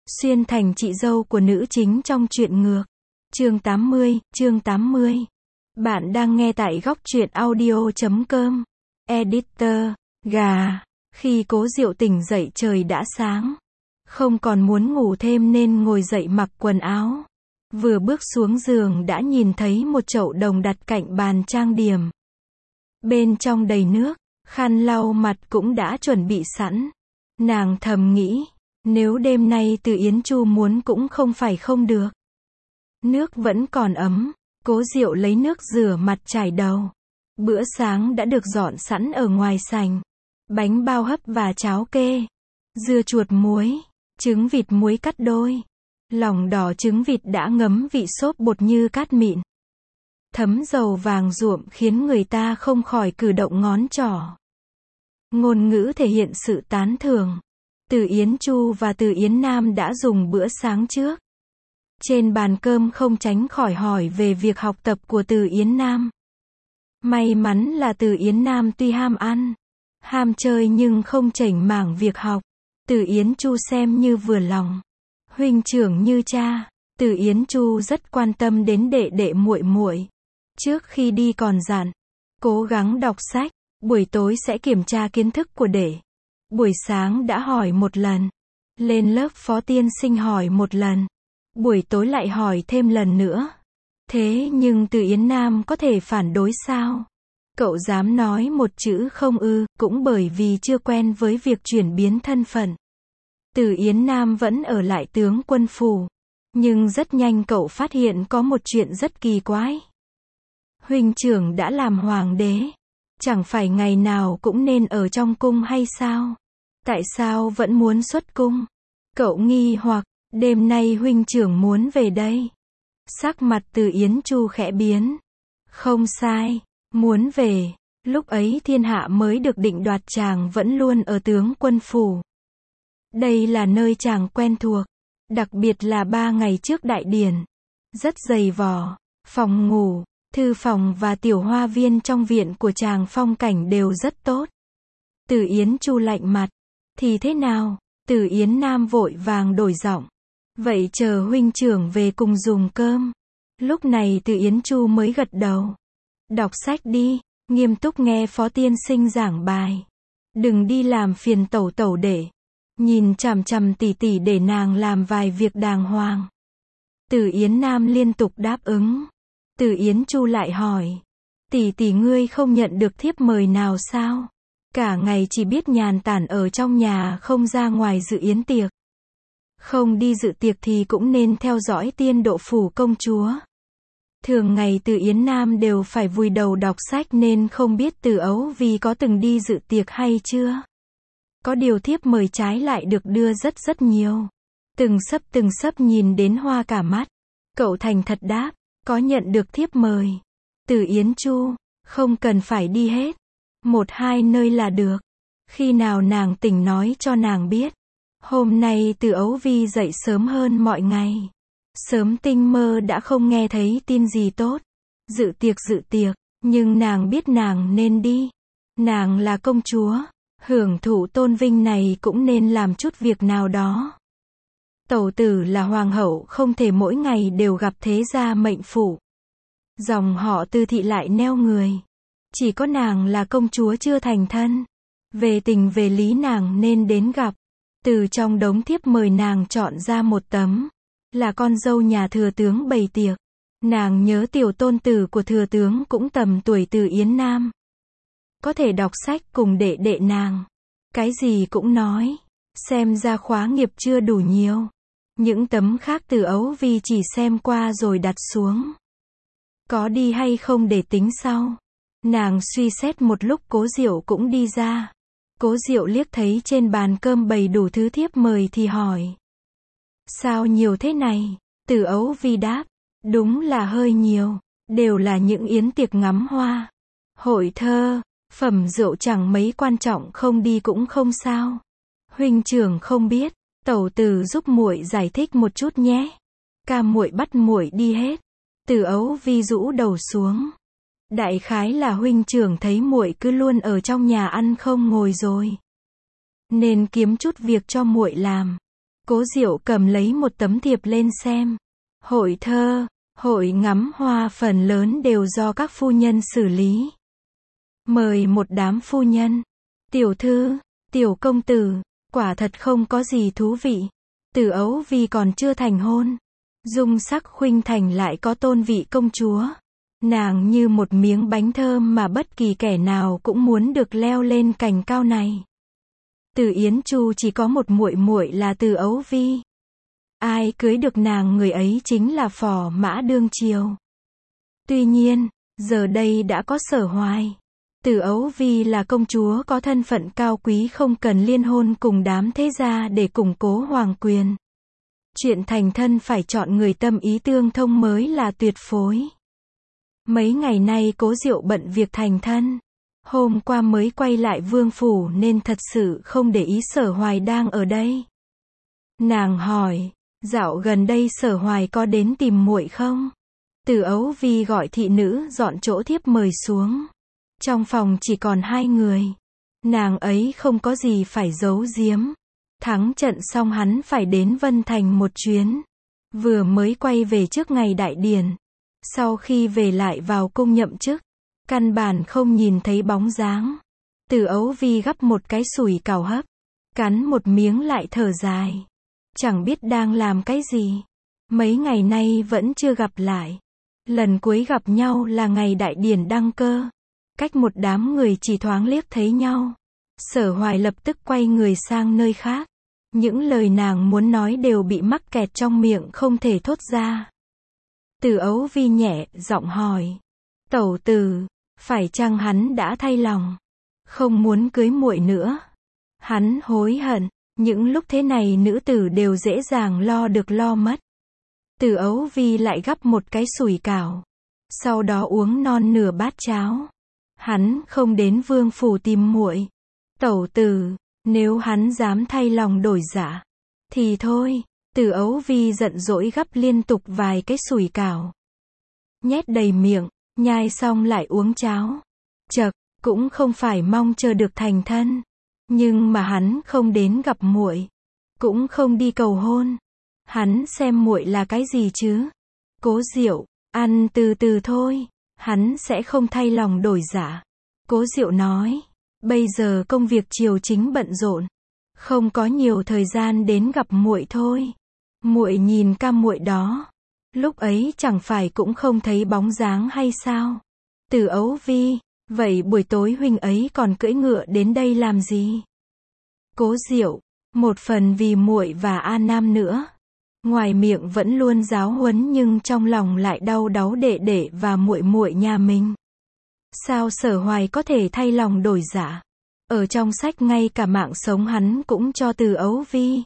Xuyên thành chị dâu của nữ chính trong truyện ngược. Chương 80. Bạn đang nghe tại góc truyện audio.com. Editor, gà. Khi Cố Diệu tỉnh dậy trời đã sáng. Không còn muốn ngủ thêm nên ngồi dậy mặc quần áo. Vừa bước xuống giường đã nhìn thấy một chậu đồng đặt cạnh bàn trang điểm. Bên trong đầy nước, khăn lau mặt cũng đã chuẩn bị sẵn. Nàng thầm nghĩ, nếu đêm nay Từ Yến Chu muốn cũng không phải không được. Nước vẫn còn ấm, Cố Diệu lấy nước rửa mặt chải đầu. Bữa sáng đã được dọn sẵn ở ngoài sành. Bánh bao hấp và cháo kê, dưa chuột muối, trứng vịt muối cắt đôi. Lòng đỏ trứng vịt đã ngấm vị xốp bột như cát mịn. Thấm dầu vàng ruộm khiến người ta không khỏi cử động ngón trỏ. Ngôn ngữ thể hiện sự tán thưởng. Từ Yến Chu và Từ Yến Nam đã dùng bữa sáng trước. Trên bàn cơm không tránh khỏi hỏi về việc học tập của Từ Yến Nam. May mắn là Từ Yến Nam tuy ham ăn, ham chơi nhưng không chểnh mảng việc học. Từ Yến Chu xem như vừa lòng. Huynh trưởng như cha, Từ Yến Chu rất quan tâm đến đệ đệ muội muội. Trước khi đi còn dặn, cố gắng đọc sách, buổi tối sẽ kiểm tra kiến thức của đệ. Buổi sáng đã hỏi một lần, lên lớp Phó tiên sinh hỏi một lần, buổi tối lại hỏi thêm lần nữa. Thế nhưng Từ Yến Nam có thể phản đối sao? Cậu dám nói một chữ không ư? Cũng bởi vì chưa quen với việc chuyển biến thân phận. Từ Yến Nam vẫn ở lại tướng quân phủ, nhưng rất nhanh cậu phát hiện có một chuyện rất kỳ quái. Huynh trưởng đã làm hoàng đế, chẳng phải ngày nào cũng nên ở trong cung hay sao? Tại sao vẫn muốn xuất cung? Cậu nghi hoặc, đêm nay huynh trưởng muốn về đây. Sắc mặt Từ Yến Chu khẽ biến. Không sai, muốn về. Lúc ấy thiên hạ mới được định đoạt, chàng vẫn luôn ở tướng quân phủ. Đây là nơi chàng quen thuộc, đặc biệt là 3 ngày trước đại điển. Rất dày vò, phòng ngủ, thư phòng và tiểu hoa viên trong viện của chàng phong cảnh đều rất tốt. Từ Yến Chu lạnh mặt. Thì thế nào? Từ Yến Nam vội vàng đổi giọng. Vậy chờ huynh trưởng về cùng dùng cơm. Lúc này Từ Yến Chu mới gật đầu. Đọc sách đi, nghiêm túc nghe Phó tiên sinh giảng bài. Đừng đi làm phiền tẩu tẩu để. Nhìn chằm chằm tỷ tỷ để nàng làm vài việc đàng hoàng. Từ Yến Nam liên tục đáp ứng. Từ Yến Chu lại hỏi. Tỷ tỷ ngươi không nhận được thiếp mời nào sao? Cả ngày chỉ biết nhàn tản ở trong nhà, không ra ngoài dự yến tiệc. Không đi dự tiệc thì cũng nên theo dõi tiên độ phủ công chúa. Thường ngày Từ Yến Nam đều phải vùi đầu đọc sách nên không biết Từ Ấu Vi có từng đi dự tiệc hay chưa. Có điều thiếp mời trái lại được đưa rất nhiều. Từng sấp nhìn đến hoa cả mắt. Cậu thành thật đáp, có nhận được thiếp mời. Từ Yến Chu, không cần phải đi hết. 1-2 nơi là được. Khi nào nàng tỉnh nói cho nàng biết. Hôm nay Từ Ấu Vi dậy sớm hơn mọi ngày. Sớm tinh mơ đã không nghe thấy tin gì tốt. Dự tiệc, nhưng nàng biết nàng nên đi. Nàng là công chúa, hưởng thụ tôn vinh này cũng nên làm chút việc nào đó. Tẩu tử là hoàng hậu, không thể mỗi ngày đều gặp thế gia mệnh phụ. Dòng họ Từ thị lại neo người. Chỉ có nàng là công chúa chưa thành thân. Về tình về lý nàng nên đến gặp. Từ trong đống thiếp mời nàng chọn ra một tấm. Là con dâu nhà thừa tướng bày tiệc. Nàng nhớ tiểu tôn tử của thừa tướng cũng tầm tuổi Từ Yến Nam. Có thể đọc sách cùng đệ đệ nàng. Cái gì cũng nói. Xem ra khóa nghiệp chưa đủ nhiều. Những tấm khác Từ Ấu Vi chỉ xem qua rồi đặt xuống. Có đi hay không để tính sau. Nàng suy xét một lúc. Cố Diệu cũng đi ra. Cố Diệu liếc thấy trên bàn cơm bày đủ thứ thiếp mời thì hỏi. Sao nhiều thế này? Từ Ấu Vi đáp. Đúng là hơi nhiều. Đều là những yến tiệc ngắm hoa, hội thơ, phẩm rượu, chẳng mấy quan trọng, không đi cũng không sao. Huynh trưởng không biết, tẩu tử giúp muội giải thích một chút nhé. Ca muội bắt muội đi hết. Từ Ấu Vi rũ đầu xuống. Đại khái là huynh trưởng thấy muội cứ luôn ở trong nhà ăn không ngồi rồi, nên kiếm chút việc cho muội làm. Cố Diệu cầm lấy một tấm thiệp lên xem. Hội thơ, hội ngắm hoa phần lớn đều do các phu nhân xử lý. Mời một đám phu nhân, tiểu thư, tiểu công tử, quả thật không có gì thú vị. Từ Ấu Vi còn chưa thành hôn, dung sắc khuynh thành lại có tôn vị công chúa. Nàng như một miếng bánh thơm mà bất kỳ kẻ nào cũng muốn được leo lên cành cao này. Từ Yến Chu chỉ có một muội muội là Từ Ấu Vi. Ai cưới được nàng người ấy chính là phò mã đương triều. Tuy nhiên, giờ đây đã có Sở Hoài. Từ Ấu Vi là công chúa có thân phận cao quý, không cần liên hôn cùng đám thế gia để củng cố hoàng quyền. Chuyện thành thân phải chọn người tâm ý tương thông mới là tuyệt phối. Mấy ngày nay Cố Diệu bận việc thành thân. Hôm qua mới quay lại vương phủ nên thật sự không để ý Sở Hoài đang ở đây. Nàng hỏi, dạo gần đây Sở Hoài có đến tìm muội không? Từ Ấu Vi gọi thị nữ dọn chỗ thiếp mời xuống. Trong phòng chỉ còn hai người. Nàng ấy không có gì phải giấu giếm. Thắng trận xong hắn phải đến Vân Thành một chuyến. Vừa mới quay về trước ngày đại điển. Sau khi về lại vào cung nhậm chức. Căn bản không nhìn thấy bóng dáng. Từ Ấu Vi gắp một cái sủi cảo hấp. Cắn một miếng lại thở dài. Chẳng biết đang làm cái gì. Mấy ngày nay vẫn chưa gặp lại. Lần cuối gặp nhau là ngày đại điển đăng cơ. Cách một đám người chỉ thoáng liếc thấy nhau. Sở Hoài lập tức quay người sang nơi khác. Những lời nàng muốn nói đều bị mắc kẹt trong miệng không thể thốt ra. Từ Ấu Vi nhẹ giọng hỏi. Tẩu tử, phải chăng hắn đã thay lòng? Không muốn cưới muội nữa. Hắn hối hận. Những lúc thế này nữ tử đều dễ dàng lo được lo mất. Từ Ấu Vi lại gắp một cái sủi cảo. Sau đó uống non nửa bát cháo. Hắn không đến vương phủ tìm muội. Tẩu tử, nếu hắn dám thay lòng đổi dạ, thì thôi. Từ Ấu Vi giận dỗi gắp liên tục vài cái sủi cảo. Nhét đầy miệng, nhai xong lại uống cháo. Chậc, cũng không phải mong chờ được thành thân. Nhưng mà hắn không đến gặp muội, cũng không đi cầu hôn. Hắn xem muội là cái gì chứ? Cố Diệu, ăn từ từ thôi, hắn sẽ không thay lòng đổi dạ. Cố Diệu nói, bây giờ công việc triều chính bận rộn, không có nhiều thời gian đến gặp muội thôi. Muội nhìn cam muội đó, lúc ấy chẳng phải cũng không thấy bóng dáng hay sao? Từ Ấu Vi, vậy buổi tối huynh ấy còn cưỡi ngựa đến đây làm gì? Cố Diệu, một phần vì muội và A Nam nữa. Ngoài miệng vẫn luôn giáo huấn nhưng trong lòng lại đau đáu đệ đệ và muội muội nhà mình. Sao Sở Hoài có thể thay lòng đổi dạ? Ở trong sách ngay cả mạng sống hắn cũng cho Từ Ấu Vi.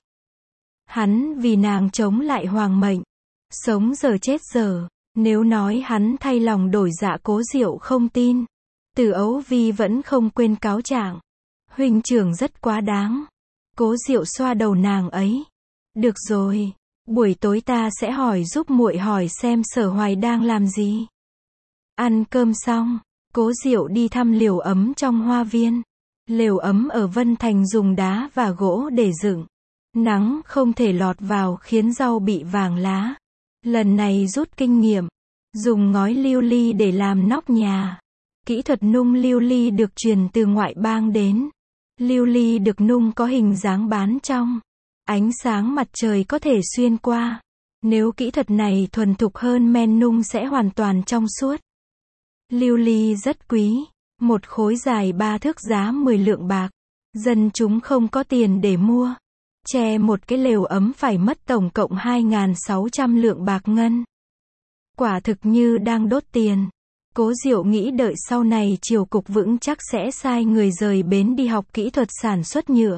Hắn vì nàng chống lại hoàng mệnh. Sống giờ chết giờ. Nếu nói hắn thay lòng đổi dạ Cố Diệu không tin. Từ Ấu Vi vẫn không quên cáo trạng. Huynh trưởng rất quá đáng. Cố Diệu xoa đầu nàng ấy. Được rồi, buổi tối ta sẽ hỏi giúp muội hỏi xem Sở Hoài đang làm gì. Ăn cơm xong, Cố Diệu đi thăm lều ấm trong hoa viên. Lều ấm ở Vân Thành dùng đá và gỗ để dựng. Nắng không thể lọt vào khiến rau bị vàng lá. Lần này rút kinh nghiệm, dùng ngói lưu ly để làm nóc nhà. Kỹ thuật nung lưu ly được truyền từ ngoại bang đến. Lưu ly được nung có hình dáng bán trong. Ánh sáng mặt trời có thể xuyên qua. Nếu kỹ thuật này thuần thục hơn men nung sẽ hoàn toàn trong suốt. Lưu ly rất quý. Một khối dài 3 thước giá 10 lượng bạc. Dân chúng không có tiền để mua. Che một cái lều ấm phải mất tổng cộng 2.600 lượng bạc ngân. Quả thực như đang đốt tiền. Cố Diệu nghĩ đợi sau này triều cục vững chắc sẽ sai người rời bến đi học kỹ thuật sản xuất nhựa.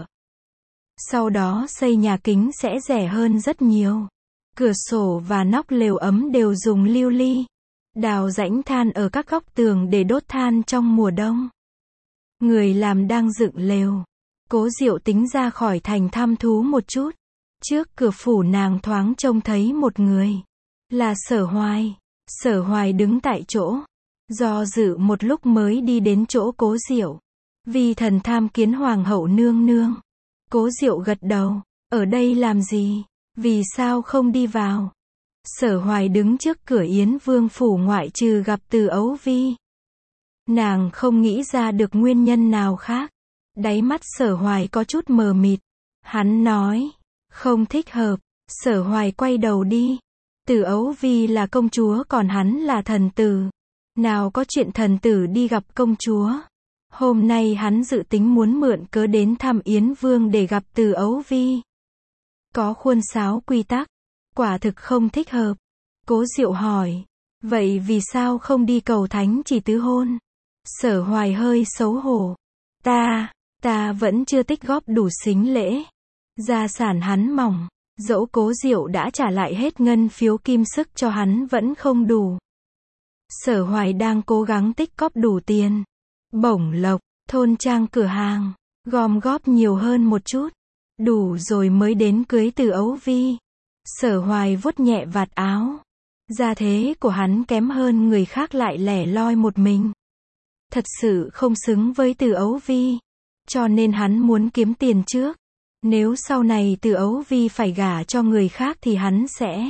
Sau đó xây nhà kính sẽ rẻ hơn rất nhiều. Cửa sổ và nóc lều ấm đều dùng lưu ly. Đào rãnh than ở các góc tường để đốt than trong mùa đông. Người làm đang dựng lều. Cố Diệu tính ra khỏi thành thăm thú một chút. Trước cửa phủ nàng thoáng trông thấy một người. Là Sở Hoài. Sở Hoài đứng tại chỗ. Do dự một lúc mới đi đến chỗ Cố Diệu. Vì thần tham kiến hoàng hậu nương nương. Cố Diệu gật đầu. Ở đây làm gì? Vì sao không đi vào? Sở Hoài đứng trước cửa Yến Vương phủ ngoại trừ gặp Từ Ấu Vi. Nàng không nghĩ ra được nguyên nhân nào khác. Đáy mắt Sở Hoài có chút mờ mịt. Hắn nói, không thích hợp. Sở Hoài quay đầu đi. Từ Ấu Vi là công chúa còn hắn là thần tử. Nào có chuyện thần tử đi gặp công chúa. Hôm nay hắn dự tính muốn mượn cớ đến thăm Yến Vương để gặp Từ Ấu Vi. Có khuôn sáo quy tắc. Quả thực không thích hợp. Cố Diệu hỏi. Vậy vì sao không đi cầu thánh chỉ tứ hôn? Sở Hoài hơi xấu hổ. Ta vẫn chưa tích góp đủ sính lễ. Gia sản hắn mỏng. Dẫu Cố Diệu đã trả lại hết ngân phiếu kim sức cho hắn vẫn không đủ. Sở Hoài đang cố gắng tích góp đủ tiền. Bổng lộc, thôn trang cửa hàng. Gom góp nhiều hơn một chút. Đủ rồi mới đến cưới Từ Ấu Vi. Sở Hoài vuốt nhẹ vạt áo. Gia thế của hắn kém hơn người khác lại lẻ loi một mình. Thật sự không xứng với Từ Ấu Vi. Cho nên hắn muốn kiếm tiền trước. Nếu sau này Từ Ấu Vi phải gả cho người khác thì hắn sẽ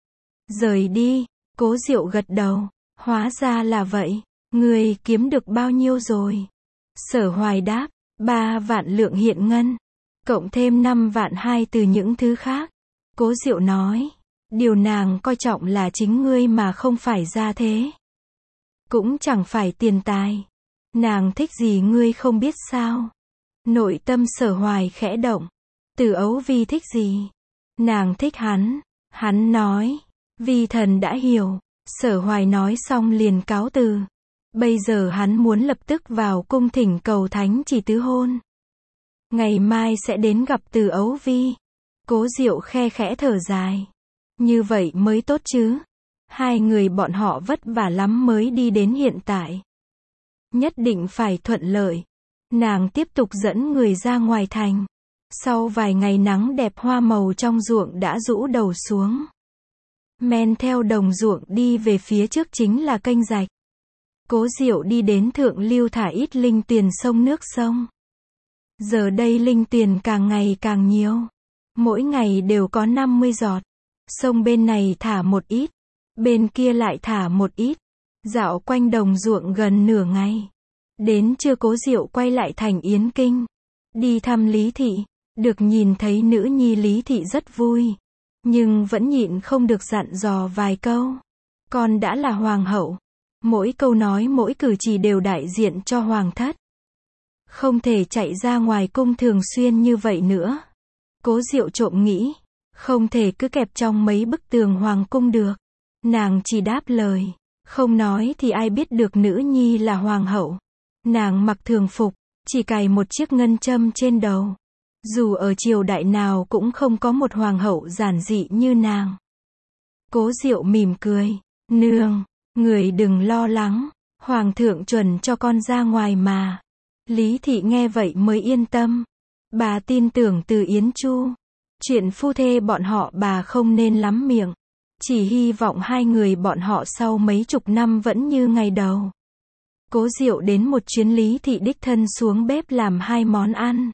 rời đi. Cố Diệu gật đầu. Hóa ra là vậy. Người kiếm được bao nhiêu rồi? Sở Hoài đáp. 3 vạn lượng hiện ngân. Cộng thêm 5 vạn 2 từ những thứ khác. Cố Diệu nói. Điều nàng coi trọng là chính ngươi mà không phải gia thế. Cũng chẳng phải tiền tài. Nàng thích gì ngươi không biết sao? Nội tâm Sở Hoài khẽ động. Từ Ấu Vi thích gì? Nàng thích hắn. Hắn nói. Vi thần đã hiểu. Sở Hoài nói xong liền cáo từ. Bây giờ hắn muốn lập tức vào cung thỉnh cầu thánh chỉ tứ hôn. Ngày mai sẽ đến gặp Từ Ấu Vi. Cố Diệu khe khẽ thở dài. Như vậy mới tốt chứ. Hai người bọn họ vất vả lắm mới đi đến hiện tại. Nhất định phải thuận lợi. Nàng tiếp tục dẫn người ra ngoài thành. Sau vài ngày nắng đẹp hoa màu trong ruộng đã rũ đầu xuống. Men theo đồng ruộng đi về phía trước chính là kênh rạch. Cố Diệu đi đến thượng lưu thả ít linh tuyền sông nước sông. Giờ đây linh tuyền càng ngày càng nhiều. Mỗi ngày đều có 50 giọt. Sông bên này thả một ít. Bên kia lại thả một ít. Dạo quanh đồng ruộng gần nửa ngày. Đến trưa Cố Diệu quay lại thành Yến Kinh. Đi thăm Lý Thị. Được nhìn thấy nữ nhi Lý Thị rất vui. Nhưng vẫn nhịn không được dặn dò vài câu. Con đã là hoàng hậu. Mỗi câu nói mỗi cử chỉ đều đại diện cho hoàng thất. Không thể chạy ra ngoài cung thường xuyên như vậy nữa. Cố Diệu trộm nghĩ. Không thể cứ kẹp trong mấy bức tường hoàng cung được. Nàng chỉ đáp lời. Không nói thì ai biết được nữ nhi là hoàng hậu. Nàng mặc thường phục. Chỉ cài một chiếc ngân châm trên đầu. Dù ở triều đại nào cũng không có một hoàng hậu giản dị như nàng. Cố Diệu mỉm cười. Nương, người đừng lo lắng. Hoàng thượng chuẩn cho con ra ngoài mà. Lý Thị nghe vậy mới yên tâm. Bà tin tưởng Từ Yến Chu. Chuyện phu thê bọn họ bà không nên lắm miệng. Chỉ hy vọng hai người bọn họ sau mấy chục năm vẫn như ngày đầu. Cố Diệu đến một chuyến Lý Thị đích thân xuống bếp làm 2 món ăn.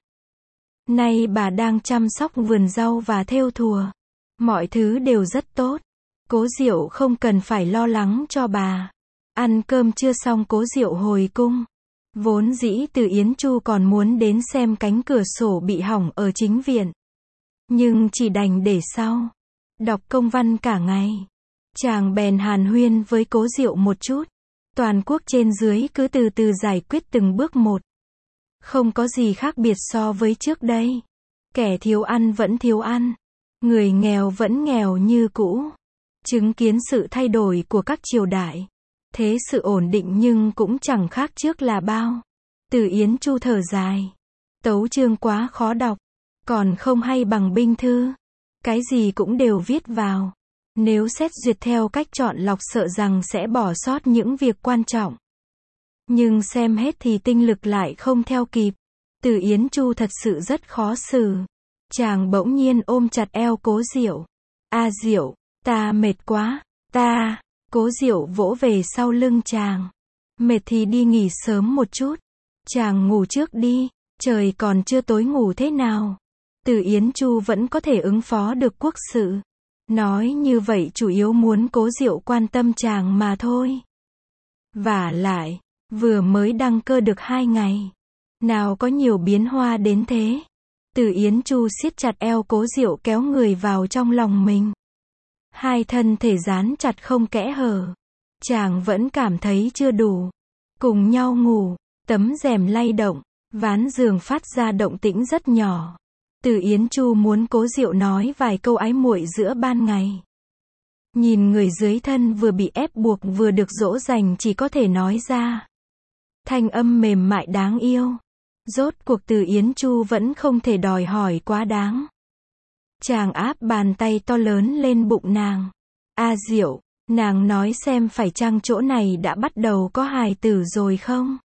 Nay bà đang chăm sóc vườn rau và thêu thùa. Mọi thứ đều rất tốt. Cố Diệu không cần phải lo lắng cho bà. Ăn cơm chưa xong Cố Diệu hồi cung. Vốn dĩ Từ Yến Chu còn muốn đến xem cánh cửa sổ bị hỏng ở chính viện. Nhưng chỉ đành để sau. Đọc công văn cả ngày. Chàng bèn hàn huyên với Cố Diệu một chút. Toàn quốc trên dưới cứ từ từ giải quyết từng bước một. Không có gì khác biệt so với trước đây. Kẻ thiếu ăn vẫn thiếu ăn. Người nghèo vẫn nghèo như cũ. Chứng kiến sự thay đổi của các triều đại. Thế sự ổn định nhưng cũng chẳng khác trước là bao. Từ Yến Chu thở dài. Tấu chương quá khó đọc. Còn không hay bằng binh thư. Cái gì cũng đều viết vào. Nếu xét duyệt theo cách chọn lọc sợ rằng sẽ bỏ sót những việc quan trọng. Nhưng xem hết thì tinh lực lại không theo kịp. Từ Yến Chu thật sự rất khó xử. Chàng bỗng nhiên ôm chặt eo Cố Diệu. A Diệu, ta mệt quá, ta. Cố Diệu vỗ về sau lưng chàng. Mệt thì đi nghỉ sớm một chút. Chàng ngủ trước đi, trời còn chưa tối ngủ thế nào. Từ Yến Chu vẫn có thể ứng phó được quốc sự. Nói như vậy chủ yếu muốn Cố Diệu quan tâm chàng mà thôi. Vả lại, vừa mới đăng cơ được 2 ngày. Nào có nhiều biến hoa đến thế. Từ Yến Chu siết chặt eo Cố Diệu kéo người vào trong lòng mình. Hai thân thể dán chặt không kẽ hở. Chàng vẫn cảm thấy chưa đủ. Cùng nhau ngủ, tấm rèm lay động, ván giường phát ra động tĩnh rất nhỏ. Từ Yến Chu muốn Cố Diệu nói vài câu ái muội giữa ban ngày. Nhìn người dưới thân vừa bị ép buộc vừa được dỗ dành chỉ có thể nói ra. Thanh âm mềm mại đáng yêu. Rốt cuộc Từ Yến Chu vẫn không thể đòi hỏi quá đáng. Chàng áp bàn tay to lớn lên bụng nàng. A Diệu, nàng nói xem phải chăng chỗ này đã bắt đầu có hài tử rồi không?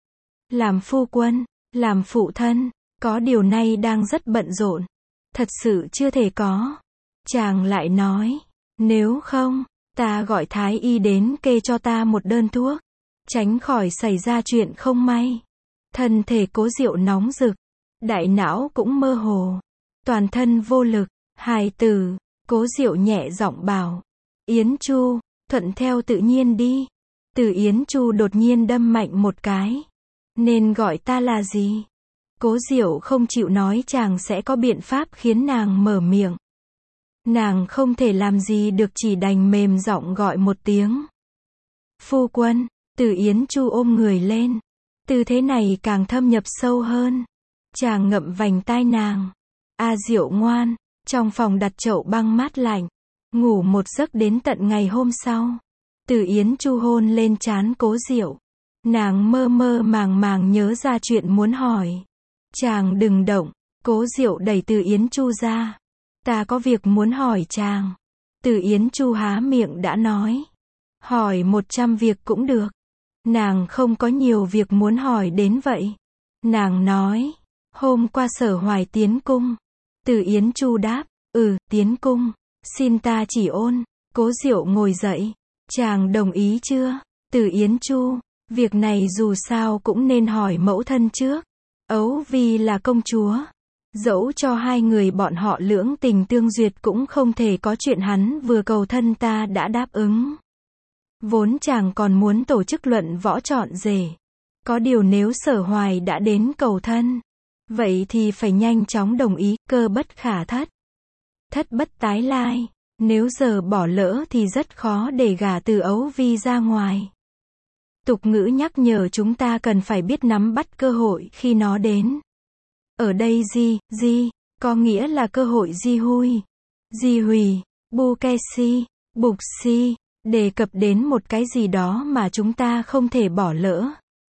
Làm phu quân, làm phụ thân, có điều này đang rất bận rộn. Thật sự chưa thể có. Chàng lại nói, nếu không, ta gọi thái y đến kê cho ta một đơn thuốc. Tránh khỏi xảy ra chuyện không may. Thân thể Cố Diệu nóng rực. Đại não cũng mơ hồ. Toàn thân vô lực. Hài tử. Cố Diệu nhẹ giọng bảo. Yến Chu, thuận theo tự nhiên đi. Từ Yến Chu đột nhiên đâm mạnh một cái. Nên gọi ta là gì? Cố Diệu không chịu nói chàng sẽ có biện pháp khiến nàng mở miệng. Nàng không thể làm gì được chỉ đành mềm giọng gọi một tiếng. Phu quân. Từ Yến Chu ôm người lên. Tư thế này càng thâm nhập sâu hơn. Chàng ngậm vành tai nàng. A Diệu ngoan. Trong phòng đặt chậu băng mát lạnh. Ngủ một giấc đến tận ngày hôm sau. Từ Yến Chu hôn lên trán Cố Diệu. Nàng mơ mơ màng màng nhớ ra chuyện muốn hỏi. Chàng đừng động. Cố Diệu đẩy Từ Yến Chu ra. Ta có việc muốn hỏi chàng. Từ Yến Chu há miệng đã nói. Hỏi 100 việc cũng được. Nàng không có nhiều việc muốn hỏi đến vậy. Nàng nói. Hôm qua Sở Hoài tiến cung. Từ Yến Chu đáp. Tiến cung. Xin ta chỉ ôn. Cố Diệu ngồi dậy. Chàng đồng ý chưa? Từ Yến Chu. Việc này dù sao cũng nên hỏi mẫu thân trước. Ấu Vi là công chúa. Dẫu cho hai người bọn họ lưỡng tình tương duyệt cũng không thể có chuyện hắn vừa cầu thân ta đã đáp ứng. Vốn chàng còn muốn tổ chức luận võ chọn rể. Có điều nếu Sở Hoài đã đến cầu thân. Vậy thì phải nhanh chóng đồng ý, cơ bất khả thất. Thất bất tái lai. Nếu giờ bỏ lỡ thì rất khó để gả từ Ấu Vi ra ngoài. Tục ngữ nhắc nhở chúng ta cần phải biết nắm bắt cơ hội khi nó đến. Ở đây di, có nghĩa là cơ hội di hui, di hùy, bu ke si, bục si, đề cập đến một cái gì đó mà chúng ta không thể bỏ lỡ.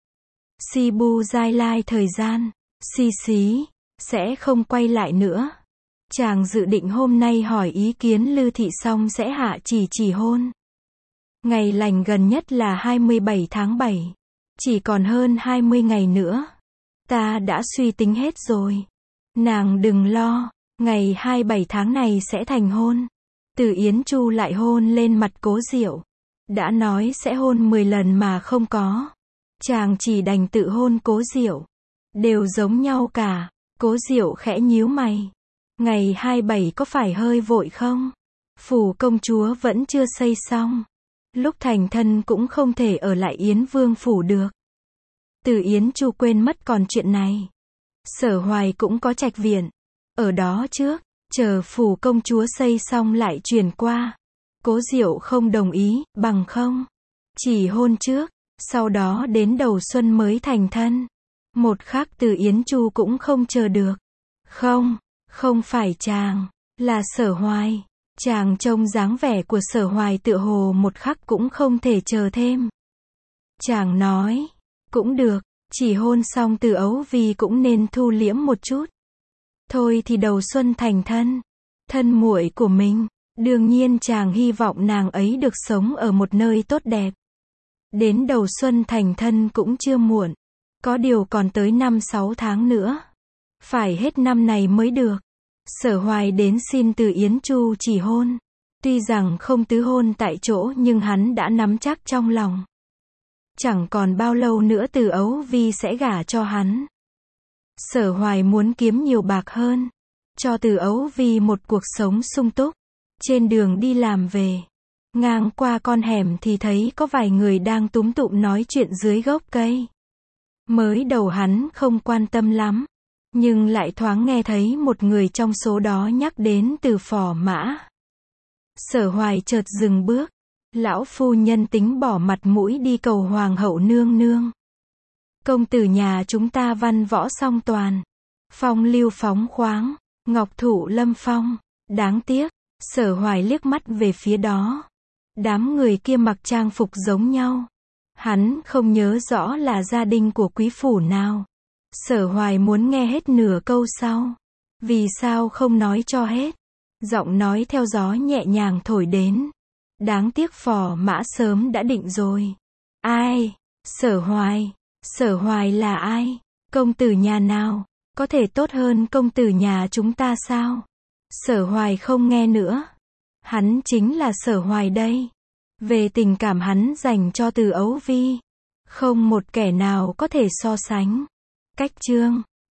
Si bu giai lai thời gian, si xí, sẽ không quay lại nữa. Chàng dự định hôm nay hỏi ý kiến Lư Thị xong sẽ hạ chỉ hôn. Ngày lành gần nhất là 27 tháng 7. Chỉ còn hơn 20 ngày nữa. Ta đã suy tính hết rồi. Nàng đừng lo, ngày 27 tháng này sẽ thành hôn. Từ Yến Chu lại hôn lên mặt Cố Diệu. Đã nói sẽ hôn 10 lần mà không có. Chàng chỉ đành tự hôn Cố Diệu. Đều giống nhau cả. Cố Diệu khẽ nhíu mày. Ngày 27 có phải hơi vội không? Phủ công chúa vẫn chưa xây xong. Lúc thành thân cũng không thể ở lại Yến Vương phủ được. Từ Yến Chu quên mất còn chuyện này. Sở Hoài cũng có trạch viện. Ở đó trước, chờ phủ công chúa xây xong lại chuyển qua. Cố Diệu không đồng ý, bằng không. Chỉ hôn trước, sau đó đến đầu xuân mới thành thân. Một khắc Từ Yến Chu cũng không chờ được. Không phải chàng, là Sở Hoài. Chàng trông dáng vẻ của Sở Hoài tựa hồ một khắc cũng không thể chờ thêm. Chàng nói, cũng được, chỉ hôn xong Từ Ấu Vi cũng nên thu liễm một chút. Thôi thì đầu xuân thành thân, thân muội của mình, đương nhiên chàng hy vọng nàng ấy được sống ở một nơi tốt đẹp. Đến đầu xuân thành thân cũng chưa muộn, có điều còn tới 5-6 tháng nữa. Phải hết năm này mới được. Sở Hoài đến xin Từ Yến Chu chỉ hôn. Tuy rằng không tứ hôn tại chỗ nhưng hắn đã nắm chắc trong lòng. Chẳng còn bao lâu nữa Từ Ấu Vi sẽ gả cho hắn. Sở Hoài muốn kiếm nhiều bạc hơn. cho Từ Ấu Vi một cuộc sống sung túc. Trên đường đi làm về, ngang qua con hẻm thì thấy có vài người đang túm tụm nói chuyện dưới gốc cây. Mới đầu hắn không quan tâm lắm, nhưng lại thoáng nghe thấy một người trong số đó nhắc đến từ Phò Mã. Sở Hoài chợt dừng bước. Lão phu nhân tính bỏ mặt mũi đi cầu hoàng hậu nương nương. Công tử nhà chúng ta văn võ song toàn, phong lưu phóng khoáng, ngọc thụ lâm phong. Đáng tiếc, Sở Hoài liếc mắt về phía đó. Đám người kia mặc trang phục giống nhau. Hắn không nhớ rõ là gia đình của quý phủ nào. Sở Hoài muốn nghe hết nửa câu sau. Vì sao không nói cho hết? Giọng nói theo gió nhẹ nhàng thổi đến. Đáng tiếc Phò Mã sớm đã định rồi. Ai? Sở Hoài. Sở Hoài là ai? Công tử nhà nào? Có thể tốt hơn công tử nhà chúng ta sao? Sở Hoài không nghe nữa. Hắn chính là Sở Hoài đây. Về tình cảm hắn dành cho Từ Ấu Vi, không một kẻ nào có thể so sánh. Cách chương